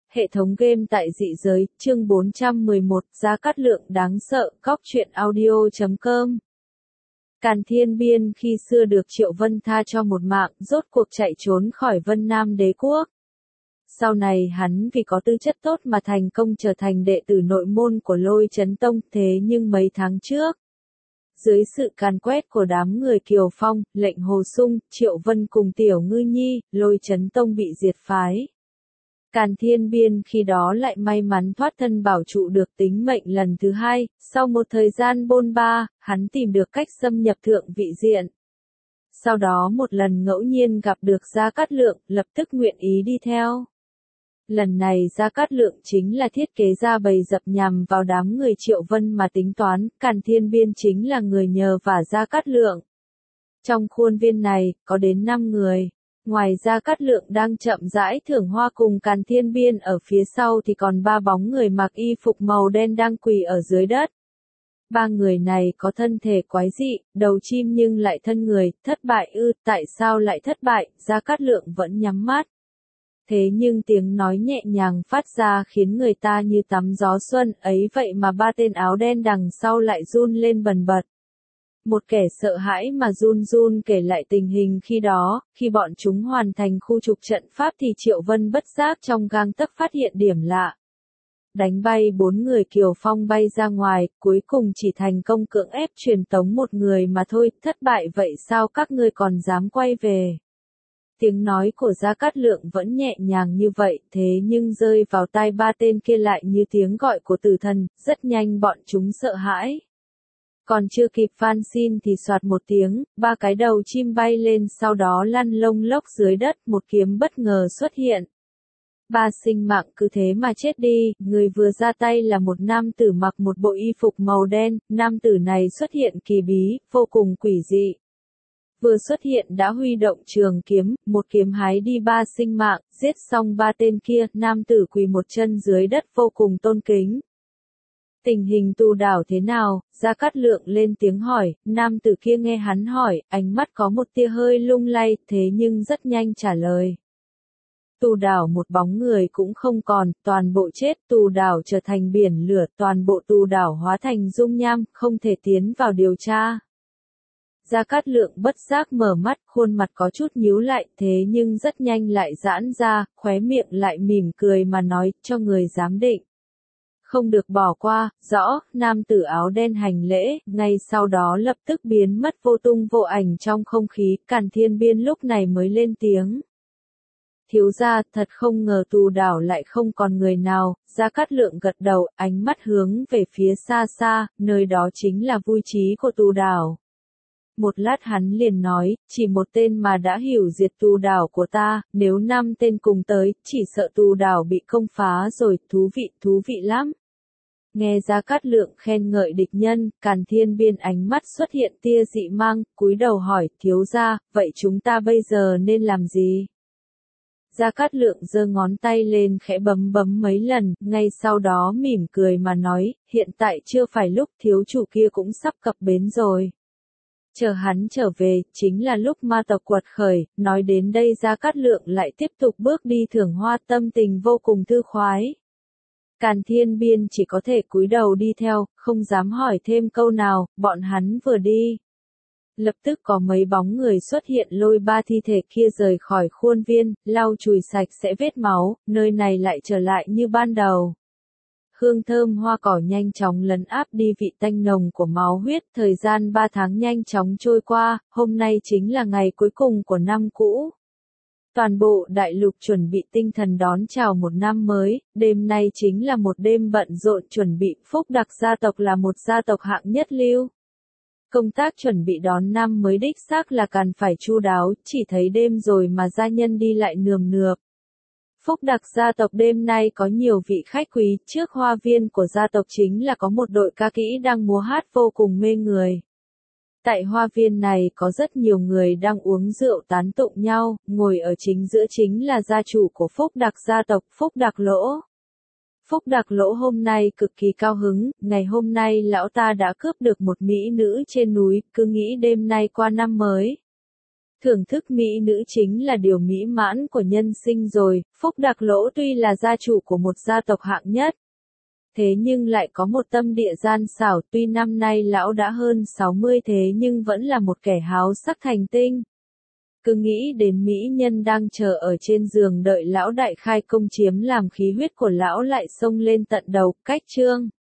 Hệ thống game tại dị giới, chương 411, Gia Cát Lượng đáng sợ, Cóc truyện audio.com. Càn Thiên Biên khi xưa được Triệu Vân tha cho một mạng, rốt cuộc chạy trốn khỏi Vân Nam đế quốc. Sau này hắn vì có tư chất tốt mà thành công trở thành đệ tử nội môn của Lôi Chấn Tông, thế nhưng mấy tháng trước, dưới sự càn quét của đám người Kiều Phong, lệnh Hồ Sung, Triệu Vân cùng Tiểu Ngư Nhi, Lôi Chấn Tông bị diệt phái. Càn Thiên Biên khi đó lại may mắn thoát thân bảo trụ được tính mệnh lần thứ hai, sau một thời gian bôn ba, hắn tìm được cách xâm nhập Thượng Vị Diện. Sau đó một lần ngẫu nhiên gặp được Gia Cát Lượng, lập tức nguyện ý đi theo. Lần này Gia Cát Lượng chính là thiết kế ra bầy dập nhằm vào đám người Triệu Vân mà tính toán, Càn Thiên Biên chính là người nhờ vả Gia Cát Lượng. Trong khuôn viên này, có đến 5 người. Ngoài Gia Cát Lượng đang chậm rãi thưởng hoa cùng Càn Thiên Biên ở phía sau thì còn 3 bóng người mặc y phục màu đen đang quỳ ở dưới đất. 3 người này có thân thể quái dị, đầu chim nhưng lại thân người, thất bại ư, tại sao lại thất bại, Gia Cát Lượng vẫn nhắm mắt. Thế nhưng tiếng nói nhẹ nhàng phát ra khiến người ta như tắm gió xuân, ấy vậy mà 3 tên áo đen đằng sau lại run lên bần bật. Một kẻ sợ hãi mà run run kể lại tình hình khi đó, khi bọn chúng hoàn thành khu trục trận pháp thì Triệu Vân bất giác trong gang tấc phát hiện điểm lạ. Đánh bay 4 người Kiều Phong bay ra ngoài, cuối cùng chỉ thành công cưỡng ép truyền tống một người mà thôi, thất bại vậy sao các ngươi còn dám quay về? Tiếng nói của Gia Cát Lượng vẫn nhẹ nhàng như vậy, thế nhưng rơi vào tai 3 tên kia lại như tiếng gọi của tử thần, rất nhanh bọn chúng sợ hãi. Còn chưa kịp van xin thì soạt một tiếng, 3 cái đầu chim bay lên sau đó lăn lông lốc dưới đất, một kiếm bất ngờ xuất hiện. 3 sinh mạng cứ thế mà chết đi, người vừa ra tay là một nam tử mặc một bộ y phục màu đen, nam tử này xuất hiện kỳ bí, vô cùng quỷ dị. Vừa xuất hiện đã huy động trường kiếm, một kiếm hái đi 3 sinh mạng, giết xong 3 tên kia, nam tử quỳ một chân dưới đất vô cùng tôn kính. Tình hình Tu Đảo thế nào? Gia Cát Lượng lên tiếng hỏi, nam tử kia nghe hắn hỏi, ánh mắt có một tia hơi lung lay, thế nhưng rất nhanh trả lời. Tu Đảo một bóng người cũng không còn, toàn bộ chết, Tu Đảo trở thành biển lửa, toàn bộ Tu Đảo hóa thành dung nham, không thể tiến vào điều tra. Gia Cát Lượng bất giác mở mắt, khuôn mặt có chút nhíu lại, thế nhưng rất nhanh lại giãn ra, khóe miệng lại mỉm cười mà nói, cho người giám định. Không được bỏ qua, rõ, nam tử áo đen hành lễ, ngay sau đó lập tức biến mất vô tung vô ảnh trong không khí, Càn Thiên Biên lúc này mới lên tiếng. Thiếu gia, thật không ngờ Tu Đảo lại không còn người nào, Gia Cát Lượng gật đầu, ánh mắt hướng về phía xa xa, nơi đó chính là vui trí của Tu Đảo. Một lát hắn liền nói, chỉ một tên mà đã hiểu diệt Tu Đảo của ta, nếu 5 tên cùng tới, chỉ sợ Tu Đảo bị công phá rồi, thú vị lắm. Nghe Gia Cát Lượng khen ngợi địch nhân, Càn Thiên Biên ánh mắt xuất hiện tia dị mang, cúi đầu hỏi, thiếu gia, vậy chúng ta bây giờ nên làm gì? Gia Cát Lượng giơ ngón tay lên khẽ bấm mấy lần, ngay sau đó mỉm cười mà nói, hiện tại chưa phải lúc, thiếu chủ kia cũng sắp cập bến rồi. Chờ hắn trở về, chính là lúc ma tộc quật khởi, nói đến đây Gia Cát Lượng lại tiếp tục bước đi thưởng hoa, tâm tình vô cùng thư khoái. Càn Thiên Biên chỉ có thể cúi đầu đi theo, không dám hỏi thêm câu nào, bọn hắn vừa đi. Lập tức có mấy bóng người xuất hiện lôi 3 thi thể kia rời khỏi khuôn viên, lau chùi sạch sẽ vết máu, nơi này lại trở lại như ban đầu. Hương thơm hoa cỏ nhanh chóng lấn áp đi vị tanh nồng của máu huyết, thời gian 3 tháng nhanh chóng trôi qua, hôm nay chính là ngày cuối cùng của năm cũ. Toàn bộ đại lục chuẩn bị tinh thần đón chào một năm mới, đêm nay chính là một đêm bận rộn chuẩn bị, Phúc Đặc gia tộc là một gia tộc hạng nhất lưu. Công tác chuẩn bị đón năm mới đích xác là cần phải chu đáo, chỉ thấy đêm rồi mà gia nhân đi lại nườm nượp. Phúc Đặc gia tộc đêm nay có nhiều vị khách quý, trước hoa viên của gia tộc chính là có một đội ca kỹ đang múa hát vô cùng mê người. Tại hoa viên này có rất nhiều người đang uống rượu tán tụng nhau, ngồi ở chính giữa chính là gia chủ của Phúc Đặc gia tộc, Phúc Đặc Lỗ. Phúc Đặc Lỗ hôm nay cực kỳ cao hứng, ngày hôm nay lão ta đã cướp được một mỹ nữ trên núi, cứ nghĩ đêm nay qua năm mới. Thưởng thức mỹ nữ chính là điều mỹ mãn của nhân sinh rồi, Phúc Đạc Lỗ tuy là gia chủ của một gia tộc hạng nhất. Thế nhưng lại có một tâm địa gian xảo, tuy năm nay lão đã hơn 60 thế nhưng vẫn là một kẻ háo sắc thành tinh. Cứ nghĩ đến mỹ nhân đang chờ ở trên giường đợi lão đại khai công chiếm làm khí huyết của lão lại xông lên tận đầu, cách chương.